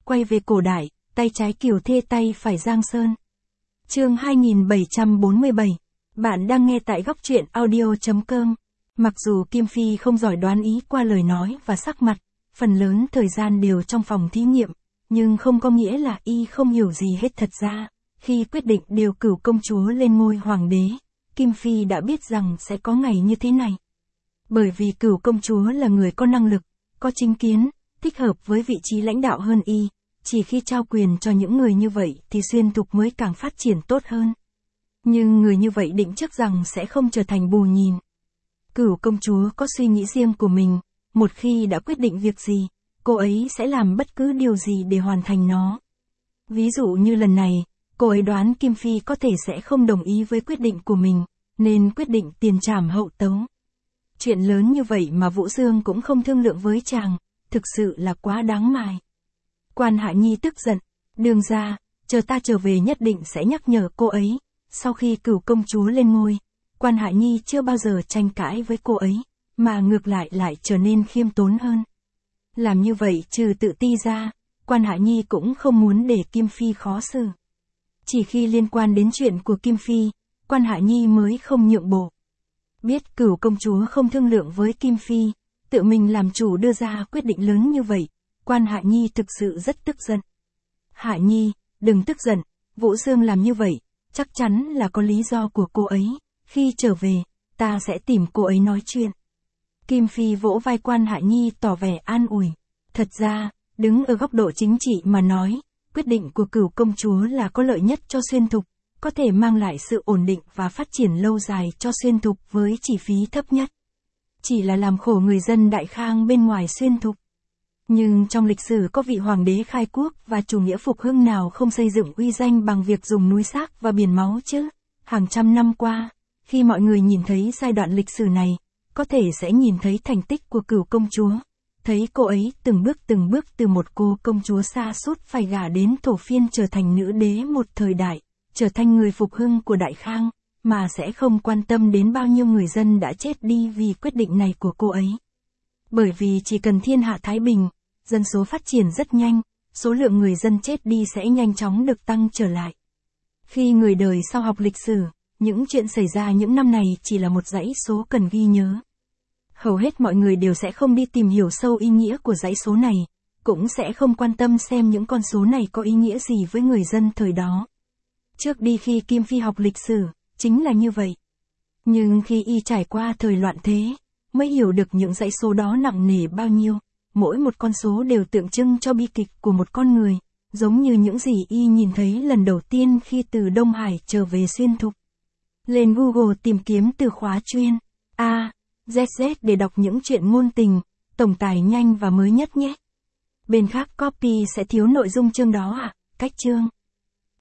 quay về cổ đại, tay trái Kiều Thê tay phải Giang Sơn. Chương 2747. Bạn đang nghe tại góc truyện audio.com. Mặc dù Kim Phi không giỏi đoán ý qua lời nói và sắc mặt, phần lớn thời gian đều trong phòng thí nghiệm, nhưng không có nghĩa là y không hiểu gì hết. Thật ra, khi quyết định điều Cửu công chúa lên ngôi hoàng đế, Kim Phi đã biết rằng sẽ có ngày như thế này. Bởi vì Cửu công chúa là người có năng lực, có chính kiến, thích hợp với vị trí lãnh đạo hơn y, chỉ khi trao quyền cho những người như vậy thì Xuyên Thục mới càng phát triển tốt hơn. Nhưng người như vậy định trước rằng sẽ không trở thành bù nhìn. Cửu công chúa có suy nghĩ riêng của mình, một khi đã quyết định việc gì, cô ấy sẽ làm bất cứ điều gì để hoàn thành nó. Ví dụ như lần này, cô ấy đoán Kim Phi có thể sẽ không đồng ý với quyết định của mình, nên quyết định tiền trảm hậu tấu. Chuyện lớn như vậy mà Vũ Dương cũng không thương lượng với chàng, thực sự là quá đáng mài. Quan Hạ Nhi tức giận, đường ra, chờ ta trở về nhất định sẽ nhắc nhở cô ấy. Sau khi Cửu công chúa lên ngôi, Quan Hạ Nhi chưa bao giờ tranh cãi với cô ấy, mà ngược lại trở nên khiêm tốn hơn. Làm như vậy trừ tự ti ra, Quan Hạ Nhi cũng không muốn để Kim Phi khó xử. Chỉ khi liên quan đến chuyện của Kim Phi, Quan Hạ Nhi mới không nhượng bộ. Biết Cửu công chúa không thương lượng với Kim Phi, tự mình làm chủ đưa ra quyết định lớn như vậy, Quan Hạ Nhi thực sự rất tức giận. Hạ Nhi, đừng tức giận, Vũ Dương làm như vậy, chắc chắn là có lý do của cô ấy, khi trở về, ta sẽ tìm cô ấy nói chuyện. Kim Phi vỗ vai Quan Hạ Nhi tỏ vẻ an ủi. Thật ra, đứng ở góc độ chính trị mà nói, quyết định của Cửu công chúa là có lợi nhất cho Xuyên Thục, có thể mang lại sự ổn định và phát triển lâu dài cho Xuyên Thục với chi phí thấp nhất. Chỉ là làm khổ người dân Đại Khang bên ngoài Xuyên Thục. Nhưng trong lịch sử có vị hoàng đế khai quốc và chủ nghĩa phục hưng nào không xây dựng uy danh bằng việc dùng núi xác và biển máu chứ? Hàng trăm năm qua, khi mọi người nhìn thấy giai đoạn lịch sử này, có thể sẽ nhìn thấy thành tích của Cửu công chúa. Thấy cô ấy từng bước từ một cô công chúa sa sút phải gả đến thổ phiên trở thành nữ đế một thời đại, trở thành người phục hưng của Đại Khang, mà sẽ không quan tâm đến bao nhiêu người dân đã chết đi vì quyết định này của cô ấy. Bởi vì chỉ cần thiên hạ thái bình, dân số phát triển rất nhanh, số lượng người dân chết đi sẽ nhanh chóng được tăng trở lại. Khi người đời sau học lịch sử, những chuyện xảy ra những năm này chỉ là một dãy số cần ghi nhớ. Hầu hết mọi người đều sẽ không đi tìm hiểu sâu ý nghĩa của dãy số này, cũng sẽ không quan tâm xem những con số này có ý nghĩa gì với người dân thời đó. Trước đi khi Kim Phi học lịch sử, chính là như vậy. Nhưng khi y trải qua thời loạn thế, mới hiểu được những dãy số đó nặng nề bao nhiêu. Mỗi một con số đều tượng trưng cho bi kịch của một con người, giống như những gì y nhìn thấy lần đầu tiên khi từ Đông Hải trở về Xuyên Thục. Lên Google tìm kiếm từ khóa chuyên ZZ để đọc những chuyện ngôn tình, tổng tài nhanh và mới nhất nhé. Bên khác copy sẽ thiếu nội dung chương đó à? Cách chương